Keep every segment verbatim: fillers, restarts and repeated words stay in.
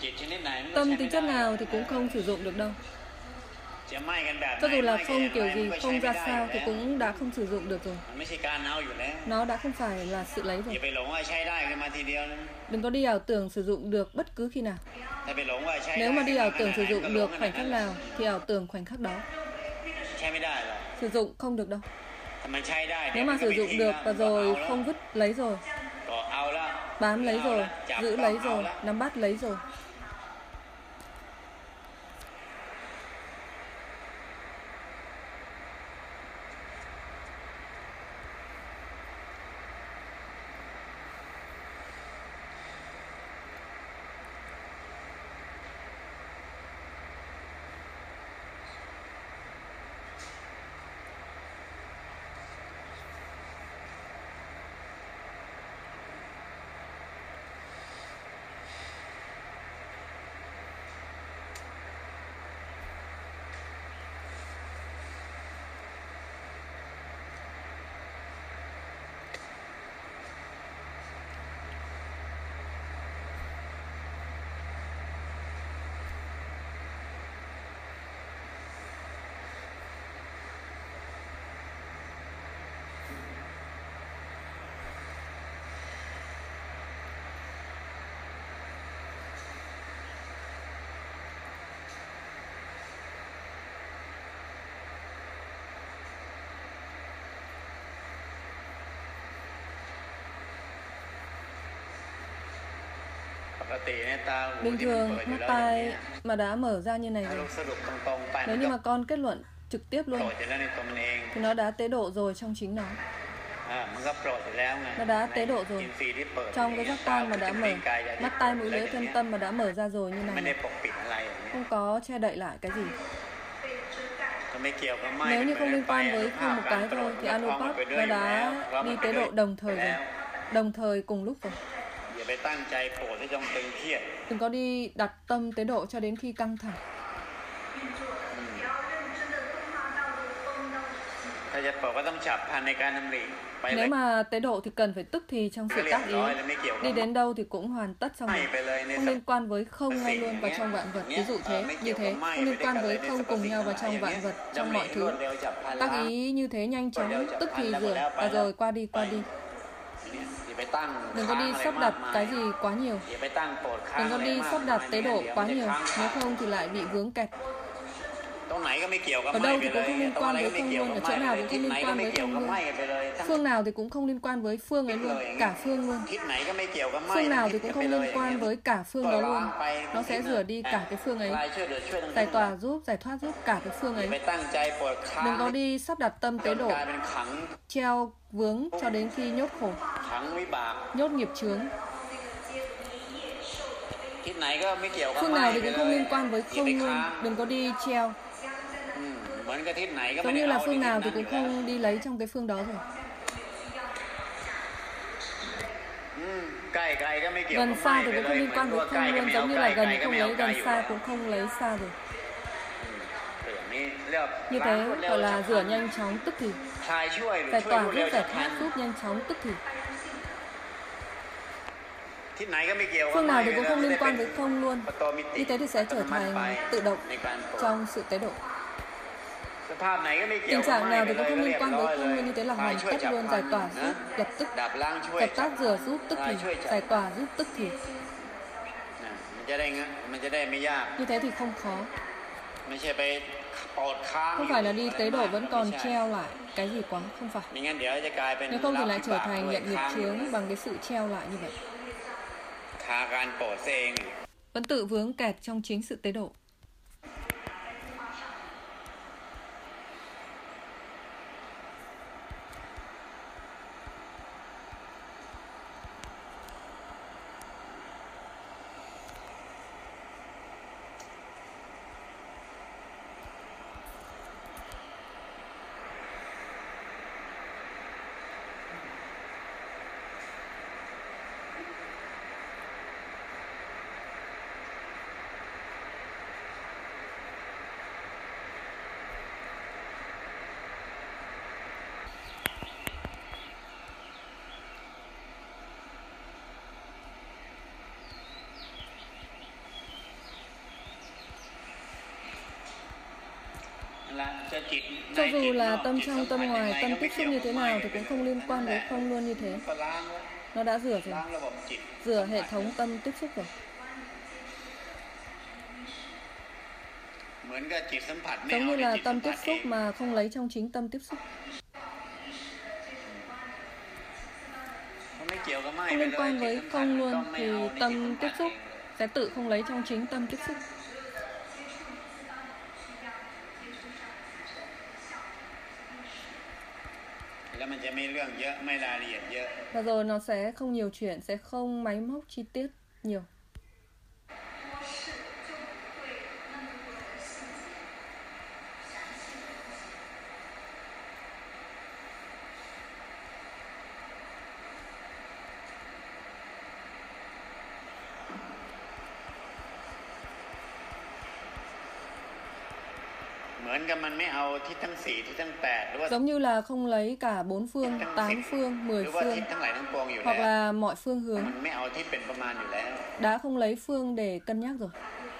Tâm tính chất nào thì cũng không sử dụng được đâu. Cho dù là phong kiểu gì, phong ra sao thì cũng đã không sử dụng được rồi. Nó đã không phải là sự lấy rồi. Đừng có đi ảo tưởng sử dụng được bất cứ khi nào. Nếu mà đi ảo tưởng sử dụng được khoảnh khắc nào thì ảo tưởng khoảnh khắc đó. Sử dụng không được đâu. Nếu mà sử dụng được và rồi không vứt lấy rồi, bám lấy rồi, giữ lấy rồi, nắm bắt lấy rồi. Bình thường mắt tai mà đã mở ra như này rồi, nếu như mà con kết luận trực tiếp luôn thì nó đã tế độ rồi trong chính nó. Nó đã tế độ rồi trong cái giác quan mà đã mở, mắt tai mũi lưỡi thân tâm mà đã mở ra rồi như này, không có che đậy lại cái gì. Nếu như không liên quan với không một cái thôi thì Anupat nó đã đi tế độ đồng thời rồi, đồng thời cùng lúc rồi. Đừng có đi đặt tâm tế độ cho đến khi căng thẳng. Nếu mà tế độ thì cần phải tức thì trong sự tác ý. Đi đến đâu thì cũng hoàn tất xong rồi. Không liên quan với không ngay luôn vào trong vạn vật. Ví dụ thế, như thế. Không liên quan với không cùng nhau vào trong vạn vật, trong mọi thứ. Tác ý như thế nhanh chóng, tức thì rửa và rồi qua đi, qua đi. Đừng có đi sắp đặt cái gì quá nhiều. Đừng có đi sắp đặt tế độ quá nhiều. Nếu không thì lại bị vướng kẹt. Ở đâu thì cũng không liên quan với không luôn. Ở chỗ nào cũng không liên quan với không luôn. Phương nào thì cũng không liên quan với phương ấy luôn. Cả phương luôn. Phương nào thì cũng không liên quan với cả phương đó luôn. Nó sẽ rửa đi cả cái phương ấy. Giải tỏa giúp, giải thoát giúp cả cái phương ấy. Đừng có đi sắp đặt tâm tế độ, treo vướng cho đến khi nhốt khổ, nhốt nghiệp chướng. Phương nào thì cũng không liên quan với không luôn. Đừng có đi treo. Giống như là phương nào thì cũng không đi lấy trong cái phương đó rồi. Gần xa thì cũng không liên quan với không luôn. Giống như là gần không lấy, gần xa cũng không lấy xa rồi. Như thế gọi là rửa nhanh chóng tức thì, giải tỏa giúp, giải thoát giúp nhanh chóng tức thì. Phương nào thì cũng không liên quan với không luôn. Như thế thì sẽ trở thành tự động trong sự tế độ. Tình trạng nào thì cũng không liên quan với không luôn. Như thế là hoàn tất luôn, giải tỏa giúp, lập tức, dập tắt rửa giúp tức thì, giải tỏa giúp tức thì. Như thế thì không khó. Không phải là đi tế độ vẫn còn treo lại cái gì quá, không phải. Nếu không thì lại trở thành nhận nghiệp chướng bằng cái sự treo lại như vậy. Vẫn tự vướng kẹt trong chính sự tế độ. Cho dù là tâm trong tâm ngoài, tâm tiếp xúc như thế nào thì cũng không liên quan với không luôn như thế. Nó đã rửa rồi, rửa hệ thống tâm tiếp xúc rồi. Giống như là tâm tiếp xúc mà không lấy trong chính tâm tiếp xúc. Không liên quan với không luôn thì tâm tiếp xúc sẽ tự không lấy trong chính tâm tiếp xúc. Và rồi nó sẽ không nhiều chuyện, sẽ không máy móc chi tiết nhiều. Giống như là không lấy cả bốn phương, tám phương, mười phương, hoặc là mọi phương hướng. Đã không lấy phương để cân nhắc rồi.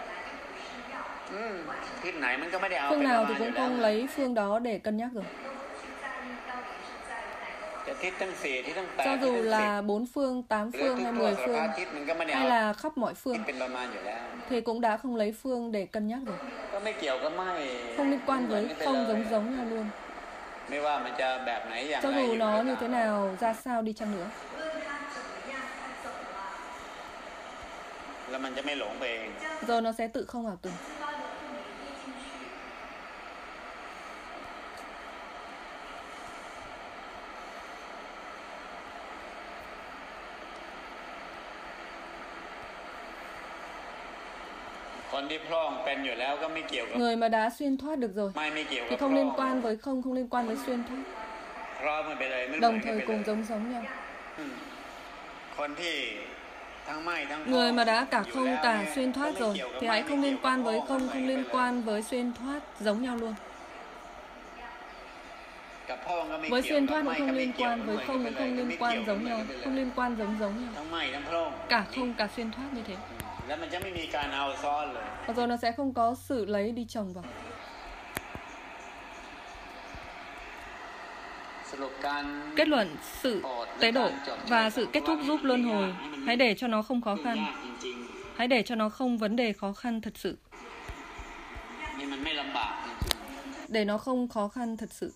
Phương nào thì cũng không lấy phương đó để cân nhắc rồi. Cho dù là bốn phương, tám phương hay mười phương, hay là khắp mọi phương, thì cũng đã không lấy phương để cân nhắc rồi. Không liên quan với không giống giống nhau luôn. Cho dù nó như thế nào, ra sao đi chăng nữa. Rồi nó sẽ tự không ảo tưởng. Người mà đã xuyên thoát được rồi thì không liên quan với không, không liên quan với xuyên thoát. Đồng thời cùng giống giống nhau. Người mà đã cả không cả xuyên thoát rồi thì hãy không liên quan với không, không liên quan với xuyên thoát, giống nhau luôn. Với xuyên thoát cũng không liên quan, với không cũng không liên quan, giống nhau, không liên quan giống giống nhau. Cả không cả xuyên thoát như thế. Và rồi nó sẽ không có sự lấy đi chồng vào. Kết luận sự tế độ và sự kết thúc giúp luân hồi. Hãy để cho nó không khó khăn. Hãy để cho nó không vấn đề khó khăn thật sự. Để nó không khó khăn thật sự.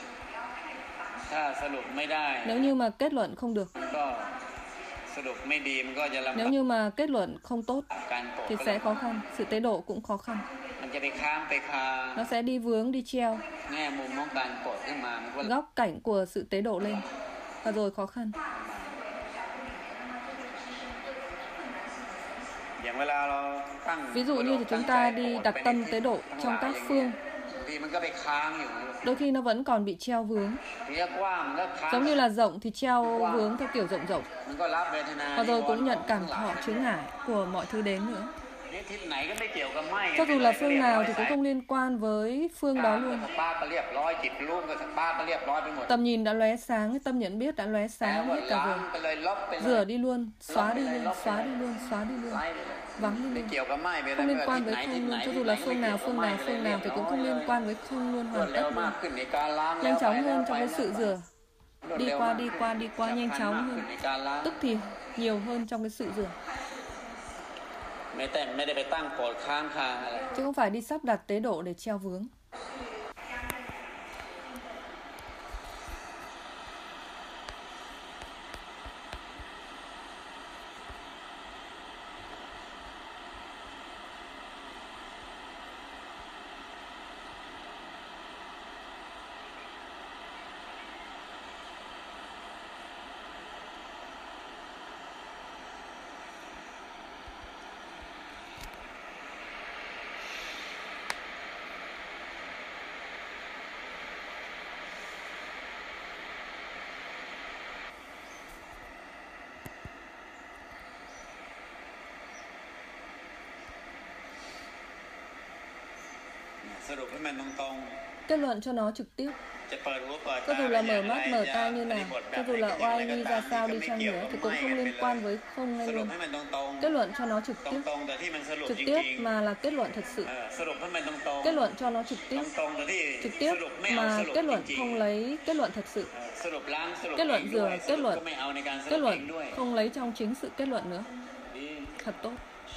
Nếu như mà kết luận không được, nếu như mà kết luận không tốt thì sẽ khó khăn. Sự tế độ cũng khó khăn. Nó sẽ đi vướng, đi treo góc cảnh của sự tế độ lên. Và rồi khó khăn. Ví dụ như thì chúng ta đi đặt tâm tế độ trong các phương, đôi khi nó vẫn còn bị treo vướng. Giống như là rộng thì treo vướng theo kiểu rộng rộng. Và rồi cũng nhận cảm thọ chướng ngại của mọi thứ đến nữa. Cho dù là phương nào thì cũng không liên quan với phương đó luôn. Tầm nhìn đã lóe sáng, tâm nhận biết đã lóe sáng hết cả rồi. Rửa đi luôn, xóa đi luôn, xóa đi luôn, xóa đi luôn, vắng đi luôn. Không liên quan với không luôn. Cho dù là phương nào, phương nào, phương nào thì cũng không liên quan với không luôn, hoàn tất luôn. Nhanh chóng hơn trong cái sự rửa. Đi qua, đi qua, đi qua nhanh chóng hơn. Tức thì nhiều hơn trong cái sự rửa. Chứ không phải đi sắp đặt tế độ để treo vướng. Kết luận cho nó trực tiếp. Cho dù là mở mắt, mở tai như nào, cho dù là oai nghi ra sao đi chăng nữa thì cũng không liên quan với không ngay luôn. Kết luận cho nó trực tiếp. Trực tiếp mà là kết luận thật sự. Kết luận cho nó trực tiếp. Trực tiếp mà kết luận không lấy kết luận thật sự. Kết luận dựa kết luận. Kết luận không lấy trong chính sự kết luận nữa. Thật tốt.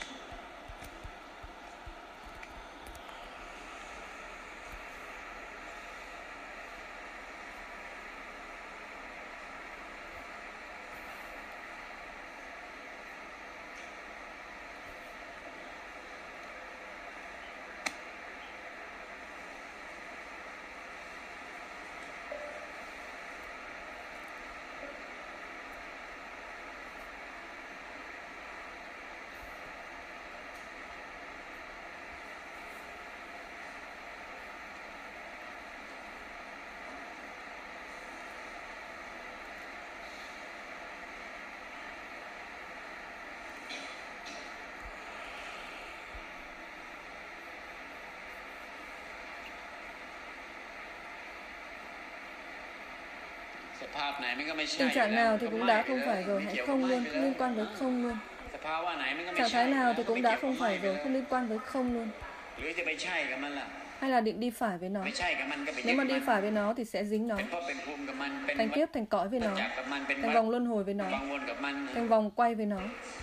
Tình trạng nào thì cũng đã không phải rồi, hãy không luôn, không liên quan với không luôn. Trạng thái nào thì cũng đã không phải rồi, không liên quan với không luôn. Hay là định đi phải với nó. Nếu mà đi phải với nó thì sẽ dính nó, thành kiếp, thành cõi với nó, thành vòng luân hồi với nó, thành vòng quay với nó.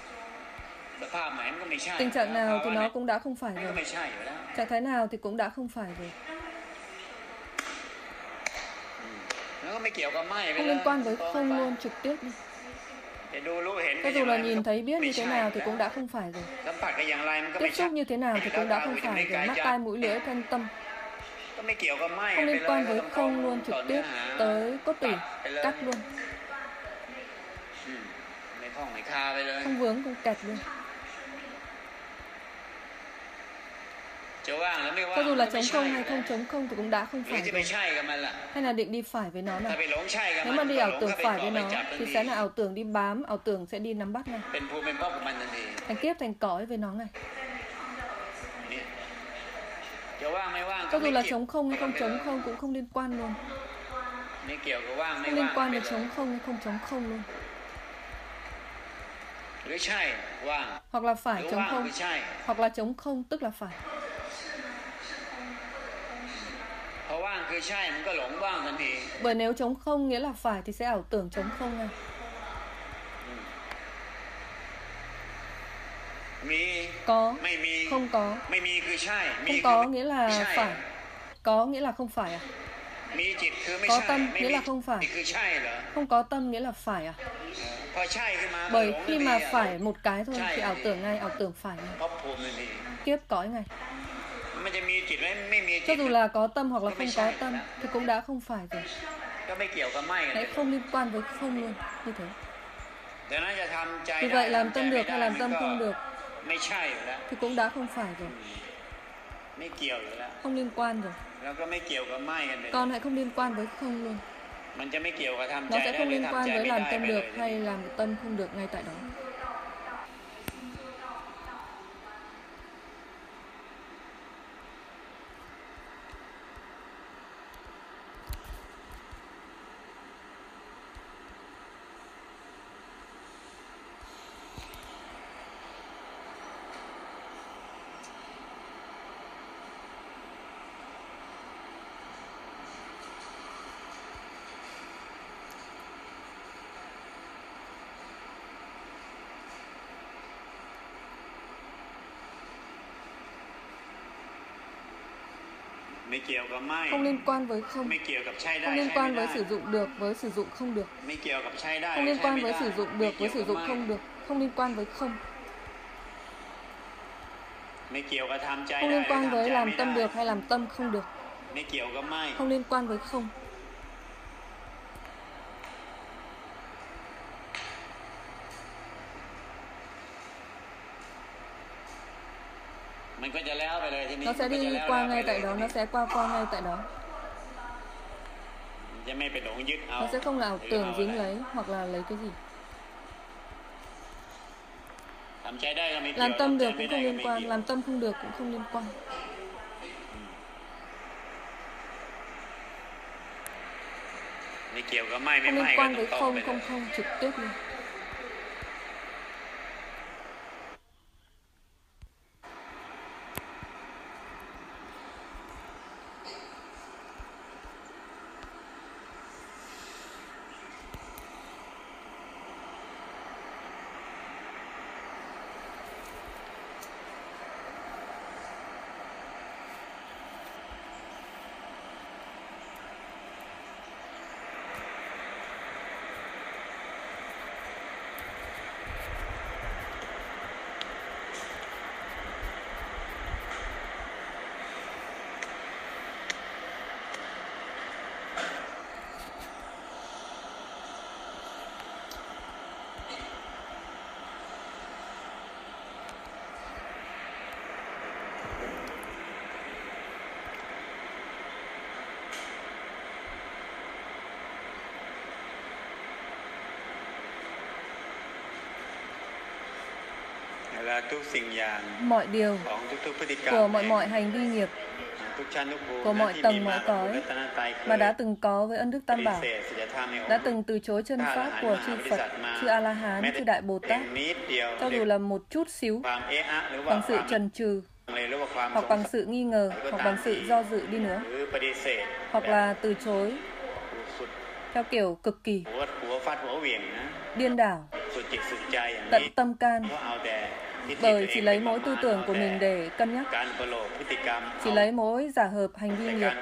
Tình trạng nào thì nó cũng đã không phải rồi. Trạng thái nào thì cũng đã không phải rồi. Không liên quan với không luôn, trực tiếp đi. Cho dù là nhìn thấy biết như thế nào thì cũng đã không phải rồi. Tiếp xúc như thế nào thì cũng đã không phải rồi. Mắt tai mũi lưỡi thân tâm. Không liên quan với không luôn, trực tiếp tới cốt tủy, cắt luôn. Không vướng, không kẹt luôn. Cho dù là chống không hay không chống không thì cũng đã không phải rồi. Hay là định đi phải với nó nào. Nếu mà đi ảo tưởng phải với nó thì sẽ là ảo tưởng đi bám, ảo tưởng sẽ đi nắm bắt ngay. Thành kiếp, thành cõi với nó ngay. Cho dù là chống không hay không chống không cũng không liên quan luôn. Không liên quan đến chống không hay không chống không luôn. Hoặc là phải chống không, hoặc là chống không tức là phải. Bởi nếu chống không nghĩa là phải thì sẽ ảo tưởng chống không ngay. Có, không có. Không có nghĩa là phải. Có nghĩa là không phải à? Có tâm nghĩa là không phải. Không có tâm nghĩa là phải à? Bởi khi mà phải một cái thôi thì ảo tưởng ngay, ảo tưởng phải ngay. Kiếp cõi ngay. Cho dù là có tâm hoặc là không có tâm thì cũng đã không phải rồi. Hãy không liên quan với không luôn, như thế. Vì vậy làm tâm được hay làm tâm không được thì cũng đã không phải rồi. Không liên quan rồi. Còn hãy không liên quan với không luôn. Nó sẽ không liên quan với làm tâm được hay làm tâm không được ngay tại đó. Không liên quan với không. Không liên quan với sử dụng được với sử dụng không được. Không liên quan với sử dụng được với sử dụng không được. Không liên quan với không. Không liên quan với làm tâm được hay làm tâm không được. Không liên quan với không. Nó sẽ đi qua ngay tại đó, nó sẽ qua qua ngay tại đó. Nó sẽ không là ảo tưởng dính lấy hoặc là lấy cái gì. Làm tâm được cũng không liên quan, làm tâm không được cũng không liên quan. không liên quan với không không không trực tiếp luôn. Mọi điều của mọi mọi hành vi nghiệp của mọi tầng mọi cõi mà đã từng có với ân đức Tam Bảo, đã từng từ chối chân pháp của chư Phật, chư A La Hán, chư Đại Bồ Tát, cho dù là một chút xíu, bằng sự chần chừ, hoặc bằng sự nghi ngờ, hoặc bằng sự do dự đi nữa, hoặc là từ chối theo kiểu cực kỳ, điên đảo, tận tâm can, bởi chỉ lấy mỗi tư tưởng của mình để cân nhắc, chỉ lấy mỗi giả hợp hành vi nghiệp,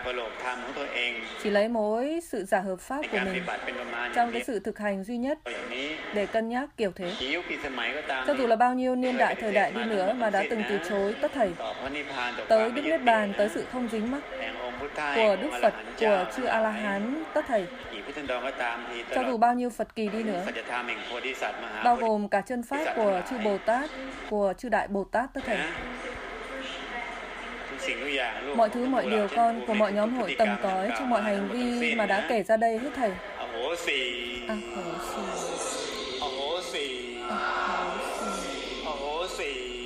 chỉ lấy mỗi sự giả hợp pháp của mình trong cái sự thực hành duy nhất để cân nhắc kiểu thế. Cho dù là bao nhiêu niên đại thời đại đi nữa mà đã từng từ chối tất thảy tới Đức Niết Bàn, tới sự không dính mắc của Đức Phật, của chư A La Hán tất thảy, cho dù bao nhiêu Phật kỳ đi nữa, bao gồm cả chân pháp của chư Bồ Tát, của chư Đại Bồ Tát tất thảy, mọi thứ mọi điều con của mọi nhóm hội tầng cõi trong mọi hành vi mà đã kể ra đây hết thảy. A hổ xì, a hổ xì, a hổ xì, a hổ xì.